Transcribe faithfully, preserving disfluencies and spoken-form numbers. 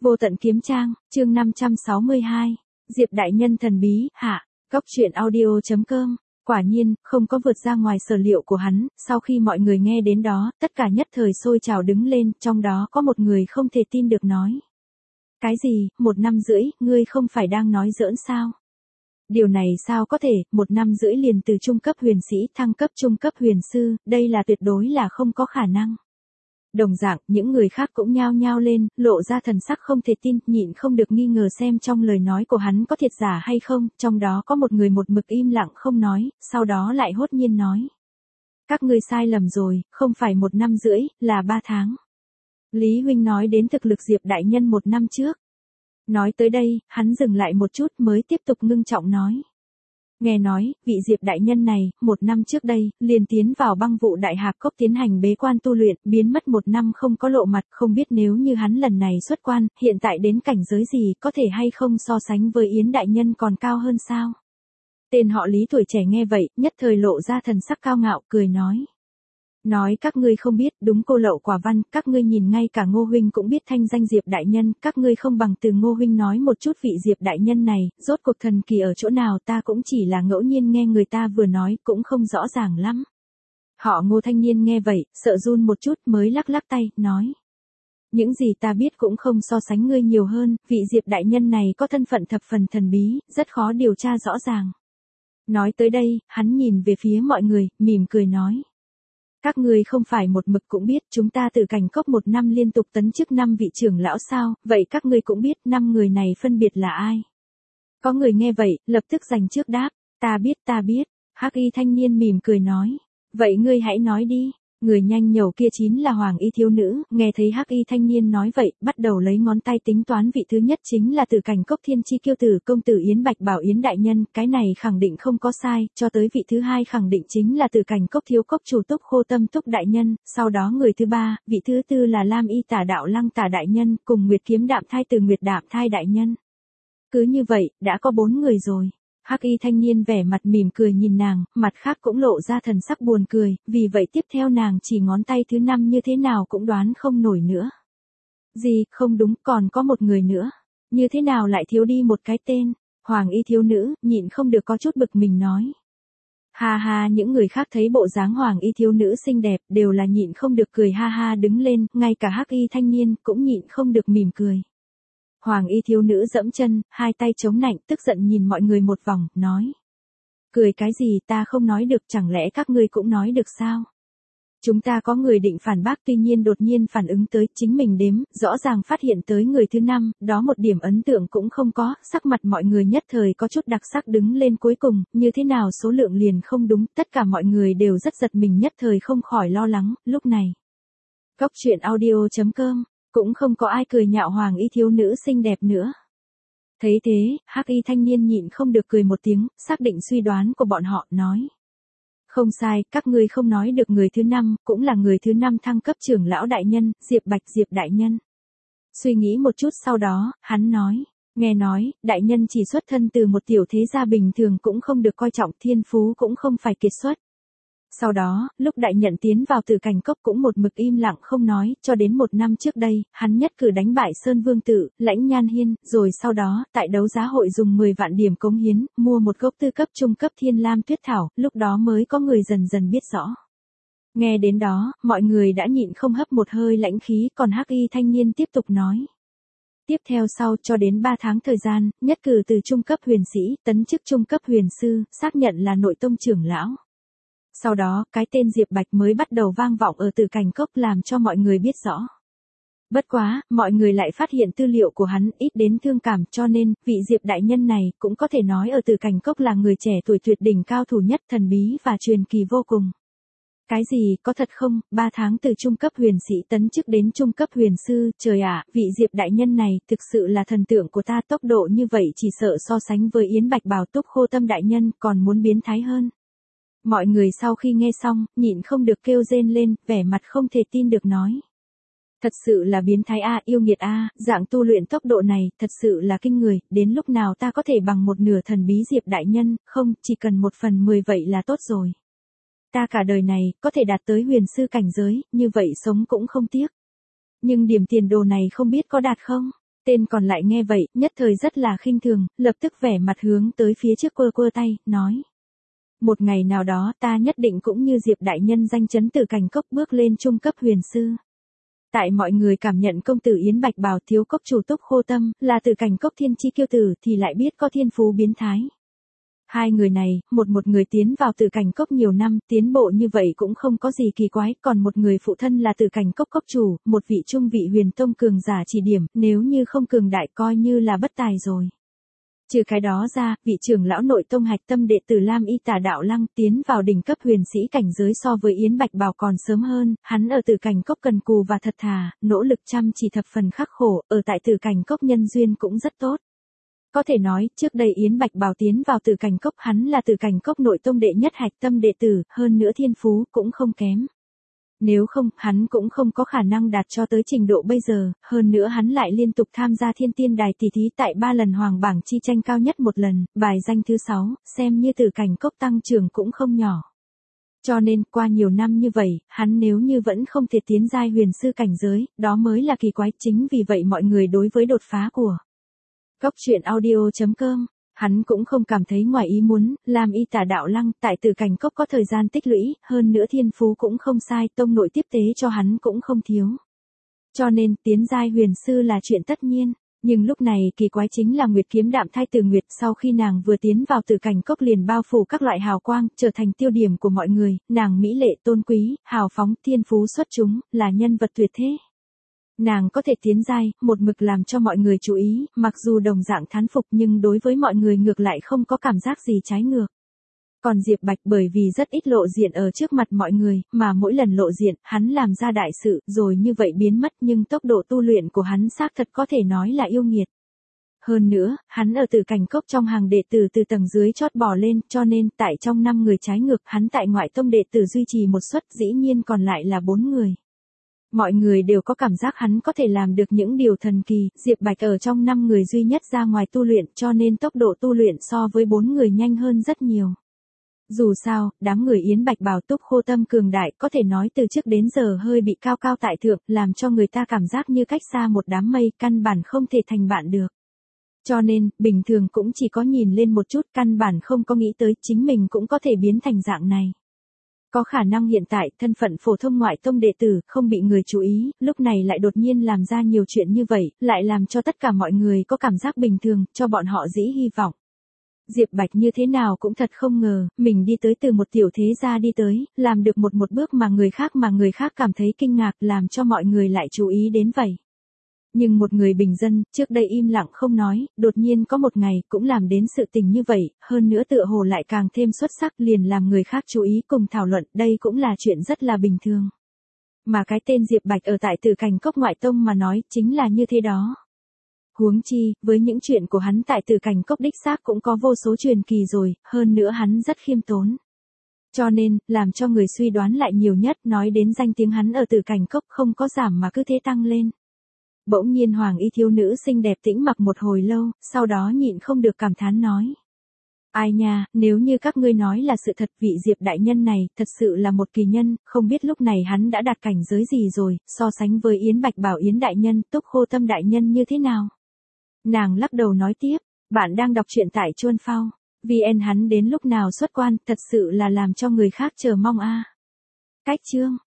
Vô tận kiếm trang, chương năm trăm sáu mươi hai. Diệp đại nhân thần bí, hạ. Góc truyện audio.com. Quả nhiên, không có vượt ra ngoài sở liệu của hắn, sau khi mọi người nghe đến đó, tất cả nhất thời sôi trào đứng lên, trong đó có một người không thể tin được nói. Cái gì, một năm rưỡi, ngươi không phải đang nói giỡn sao? Điều này sao có thể, một năm rưỡi liền từ trung cấp huyền sĩ thăng cấp trung cấp huyền sư, đây là tuyệt đối là không có khả năng. Đồng dạng, những người khác cũng nhao nhao lên, lộ ra thần sắc không thể tin, nhịn không được nghi ngờ xem trong lời nói của hắn có thiệt giả hay không, trong đó có một người một mực im lặng không nói, sau đó lại hốt nhiên nói. Các ngươi sai lầm rồi, không phải một năm rưỡi, là ba tháng. Lý huynh nói đến thực lực Diệp đại nhân một năm trước. Nói tới đây, hắn dừng lại một chút mới tiếp tục ngưng trọng nói. Nghe nói, vị Diệp đại nhân này, một năm trước đây, liền tiến vào băng vụ đại hạp cốc tiến hành bế quan tu luyện, biến mất một năm không có lộ mặt, không biết nếu như hắn lần này xuất quan, hiện tại đến cảnh giới gì, có thể hay không so sánh với Yến đại nhân còn cao hơn sao? Tên họ Lý tuổi trẻ nghe vậy, nhất thời lộ ra thần sắc cao ngạo, cười nói. Nói các ngươi không biết, đúng cô lậu quả văn, các ngươi nhìn ngay cả Ngô huynh cũng biết thanh danh Diệp đại nhân, các ngươi không bằng từ Ngô huynh nói một chút vị Diệp đại nhân này, rốt cuộc thần kỳ ở chỗ nào ta cũng chỉ là ngẫu nhiên nghe người ta vừa nói, cũng không rõ ràng lắm. Họ Ngô thanh niên nghe vậy, sợ run một chút mới lắc lắc tay, nói. Những gì ta biết cũng không so sánh ngươi nhiều hơn, vị Diệp đại nhân này có thân phận thập phần thần bí, rất khó điều tra rõ ràng. Nói tới đây, hắn nhìn về phía mọi người, mỉm cười nói. Các ngươi không phải một mực cũng biết chúng ta từ cảnh cốc một năm liên tục tấn chức năm vị trưởng lão sao, vậy các ngươi cũng biết năm người này phân biệt là ai. Có người nghe vậy, lập tức giành trước đáp, ta biết ta biết, hắc y thanh niên mỉm cười nói, vậy ngươi hãy nói đi. Người nhanh nhẩu kia chính là Hoàng y thiếu nữ, nghe thấy hắc y thanh niên nói vậy, bắt đầu lấy ngón tay tính toán vị thứ nhất chính là từ cảnh cốc thiên chi kiêu tử công tử Yến Bạch Bảo Yến đại nhân, cái này khẳng định không có sai, cho tới vị thứ hai khẳng định chính là từ cảnh cốc thiếu cốc chủ Túc Khô Tâm Túc đại nhân, sau đó người thứ ba, vị thứ tư là Lam y tả đạo Lăng tả đại nhân, cùng Nguyệt kiếm đạm thai từ Nguyệt đạm thai đại nhân. Cứ như vậy, đã có bốn người rồi. Hắc y thanh niên vẻ mặt mỉm cười nhìn nàng, mặt khác cũng lộ ra thần sắc buồn cười, vì vậy tiếp theo nàng chỉ ngón tay thứ năm như thế nào cũng đoán không nổi nữa. Gì, không đúng, còn có một người nữa. Như thế nào lại thiếu đi một cái tên? Hoàng y thiếu nữ, nhịn không được có chút bực mình nói. Ha ha, những người khác thấy bộ dáng Hoàng y thiếu nữ xinh đẹp, đều là nhịn không được cười ha ha đứng lên, ngay cả Hắc y thanh niên cũng nhịn không được mỉm cười. Hoàng y thiếu nữ dẫm chân, hai tay chống nạnh, tức giận nhìn mọi người một vòng, nói. Cười cái gì ta không nói được, chẳng lẽ các ngươi cũng nói được sao? Chúng ta có người định phản bác tuy nhiên đột nhiên phản ứng tới chính mình đếm, rõ ràng phát hiện tới người thứ năm, đó một điểm ấn tượng cũng không có, sắc mặt mọi người nhất thời có chút đặc sắc đứng lên cuối cùng, như thế nào số lượng liền không đúng, tất cả mọi người đều rất giật mình nhất thời không khỏi lo lắng, lúc này. Góc truyện audio.com. Cũng không có ai cười nhạo Hoàng y thiếu nữ xinh đẹp nữa. Thấy thế, hắc y thanh niên nhịn không được cười một tiếng, xác định suy đoán của bọn họ, nói. Không sai, các ngươi không nói được người thứ năm, cũng là người thứ năm thăng cấp trưởng lão đại nhân, Diệp Bạch Diệp đại nhân. Suy nghĩ một chút sau đó, hắn nói. Nghe nói, đại nhân chỉ xuất thân từ một tiểu thế gia bình thường cũng không được coi trọng, thiên phú cũng không phải kiệt xuất. Sau đó, lúc đại nhận tiến vào từ cảnh cốc cũng một mực im lặng không nói, cho đến một năm trước đây, hắn nhất cử đánh bại Sơn Vương Tử, Lãnh Nhan Hiên, rồi sau đó, tại đấu giá hội dùng mười vạn điểm cống hiến, mua một gốc tư cấp trung cấp thiên lam tuyết thảo, lúc đó mới có người dần dần biết rõ. Nghe đến đó, mọi người đã nhịn không hấp một hơi lãnh khí, còn hắc y thanh niên tiếp tục nói. Tiếp theo sau cho đến ba tháng thời gian, nhất cử từ trung cấp huyền sĩ, tấn chức trung cấp huyền sư, xác nhận là nội tông trưởng lão. Sau đó, cái tên Diệp Bạch mới bắt đầu vang vọng ở từ cảnh cốc làm cho mọi người biết rõ. Bất quá, mọi người lại phát hiện tư liệu của hắn ít đến thương cảm cho nên, vị Diệp đại nhân này cũng có thể nói ở từ cảnh cốc là người trẻ tuổi tuyệt đỉnh cao thủ nhất thần bí và truyền kỳ vô cùng. Cái gì, có thật không, ba tháng từ trung cấp huyền sĩ tấn chức đến trung cấp huyền sư, trời ạ, vị Diệp đại nhân này thực sự là thần tượng của ta, tốc độ như vậy chỉ sợ so sánh với Yến Bạch Bảo Túc Khô Tâm đại nhân còn muốn biến thái hơn. Mọi người sau khi nghe xong, nhịn không được kêu rên lên, vẻ mặt không thể tin được nói. Thật sự là biến thái a, yêu nghiệt a, dạng tu luyện tốc độ này, thật sự là kinh người, đến lúc nào ta có thể bằng một nửa thần bí Diệp đại nhân, không, chỉ cần một phần mười vậy là tốt rồi. Ta cả đời này, có thể đạt tới huyền sư cảnh giới, như vậy sống cũng không tiếc. Nhưng điểm tiền đồ này không biết có đạt không? Tên còn lại nghe vậy, nhất thời rất là khinh thường, lập tức vẻ mặt hướng tới phía trước quơ quơ tay, nói. Một ngày nào đó ta nhất định cũng như Diệp đại nhân danh chấn Tử Cảnh Cốc bước lên trung cấp huyền sư. Tại mọi người cảm nhận công tử Yến Bạch Bào thiếu cốc chủ Túc Khô Tâm, là Tử Cảnh Cốc thiên chi kiêu tử thì lại biết có thiên phú biến thái. Hai người này, một một người tiến vào Tử Cảnh Cốc nhiều năm, tiến bộ như vậy cũng không có gì kỳ quái, còn một người phụ thân là Tử Cảnh Cốc cốc chủ, một vị trung vị huyền tông cường giả chỉ điểm, nếu như không cường đại coi như là bất tài rồi. Trừ cái đó ra, vị trưởng lão nội tông hạch tâm đệ tử Lam Y Tà Đạo Lăng tiến vào đỉnh cấp huyền sĩ cảnh giới so với Yến Bạch Bào còn sớm hơn, hắn ở Tử Cảnh Cốc cần cù và thật thà, nỗ lực chăm chỉ thập phần khắc khổ, ở tại Tử Cảnh Cốc nhân duyên cũng rất tốt. Có thể nói, trước đây Yến Bạch Bào tiến vào Tử Cảnh Cốc hắn là Tử Cảnh Cốc nội tông đệ nhất hạch tâm đệ tử, hơn nữa thiên phú cũng không kém. Nếu không, hắn cũng không có khả năng đạt cho tới trình độ bây giờ, hơn nữa hắn lại liên tục tham gia Thiên Tiên Đài tỷ thí tại ba lần hoàng bảng chi tranh cao nhất một lần, bài danh thứ sáu, xem như Tử Cảnh Cốc tăng trưởng cũng không nhỏ. Cho nên, qua nhiều năm như vậy, hắn nếu như vẫn không thể tiến giai huyền sư cảnh giới, đó mới là kỳ quái, chính vì vậy mọi người đối với đột phá của Cốc truyện audio chấm com, hắn cũng không cảm thấy ngoài ý muốn, Lam Y Tà Đạo Lăng tại Tử Cảnh Cốc có thời gian tích lũy, hơn nữa thiên phú cũng không sai, tông nội tiếp tế cho hắn cũng không thiếu. Cho nên, tiến giai huyền sư là chuyện tất nhiên. Nhưng lúc này kỳ quái chính là Nguyệt Kiếm Đạm Thai Từ Nguyệt sau khi nàng vừa tiến vào Tử Cảnh Cốc liền bao phủ các loại hào quang, trở thành tiêu điểm của mọi người, nàng mỹ lệ tôn quý, hào phóng, thiên phú xuất chúng, là nhân vật tuyệt thế. Nàng có thể tiến giai, một mực làm cho mọi người chú ý, mặc dù đồng dạng thán phục nhưng đối với mọi người ngược lại không có cảm giác gì trái ngược. Còn Diệp Bạch bởi vì rất ít lộ diện ở trước mặt mọi người, mà mỗi lần lộ diện, hắn làm ra đại sự, rồi như vậy biến mất nhưng tốc độ tu luyện của hắn xác thật có thể nói là yêu nghiệt. Hơn nữa, hắn ở Tử Cảnh Cốc trong hàng đệ tử từ tầng dưới chót bò lên, cho nên tại trong năm người trái ngược, hắn tại ngoại tông đệ tử duy trì một suất, dĩ nhiên còn lại là bốn người. Mọi người đều có cảm giác hắn có thể làm được những điều thần kỳ, Diệp Bạch ở trong năm người duy nhất ra ngoài tu luyện cho nên tốc độ tu luyện so với bốn người nhanh hơn rất nhiều. Dù sao, đám người Yến Bạch Bào Túc Khô Tâm cường đại có thể nói từ trước đến giờ hơi bị cao cao tại thượng, làm cho người ta cảm giác như cách xa một đám mây, căn bản không thể thành bạn được. Cho nên, bình thường cũng chỉ có nhìn lên một chút, căn bản không có nghĩ tới chính mình cũng có thể biến thành dạng này. Có khả năng hiện tại, thân phận phổ thông ngoại tông đệ tử, không bị người chú ý, lúc này lại đột nhiên làm ra nhiều chuyện như vậy, lại làm cho tất cả mọi người có cảm giác bình thường, cho bọn họ dĩ hy vọng. Diệp Bạch như thế nào cũng thật không ngờ, mình đi tới từ một tiểu thế gia đi tới, làm được một một bước mà người khác mà người khác cảm thấy kinh ngạc, làm cho mọi người lại chú ý đến vậy. Nhưng một người bình dân, trước đây im lặng không nói, đột nhiên có một ngày cũng làm đến sự tình như vậy, hơn nữa tựa hồ lại càng thêm xuất sắc liền làm người khác chú ý cùng thảo luận, đây cũng là chuyện rất là bình thường. Mà cái tên Diệp Bạch ở tại Tử Cảnh Cốc ngoại tông mà nói, chính là như thế đó. Huống chi, với những chuyện của hắn tại Tử Cảnh Cốc đích xác cũng có vô số truyền kỳ rồi, hơn nữa hắn rất khiêm tốn. Cho nên, làm cho người suy đoán lại nhiều nhất, nói đến danh tiếng hắn ở Tử Cảnh Cốc không có giảm mà cứ thế tăng lên. Bỗng nhiên hoàng y thiếu nữ xinh đẹp tĩnh mặc một hồi lâu, sau đó nhịn không được cảm thán nói. Ai nha, nếu như các ngươi nói là sự thật, vị Diệp đại nhân này, thật sự là một kỳ nhân, không biết lúc này hắn đã đạt cảnh giới gì rồi, so sánh với Yến Bạch Bảo Yến đại nhân, Túc Khô Tâm đại nhân như thế nào? Nàng lắc đầu nói tiếp, bạn đang đọc truyện tại Chuân Phao, vê en hắn đến lúc nào xuất quan, thật sự là làm cho người khác chờ mong a. Cách chương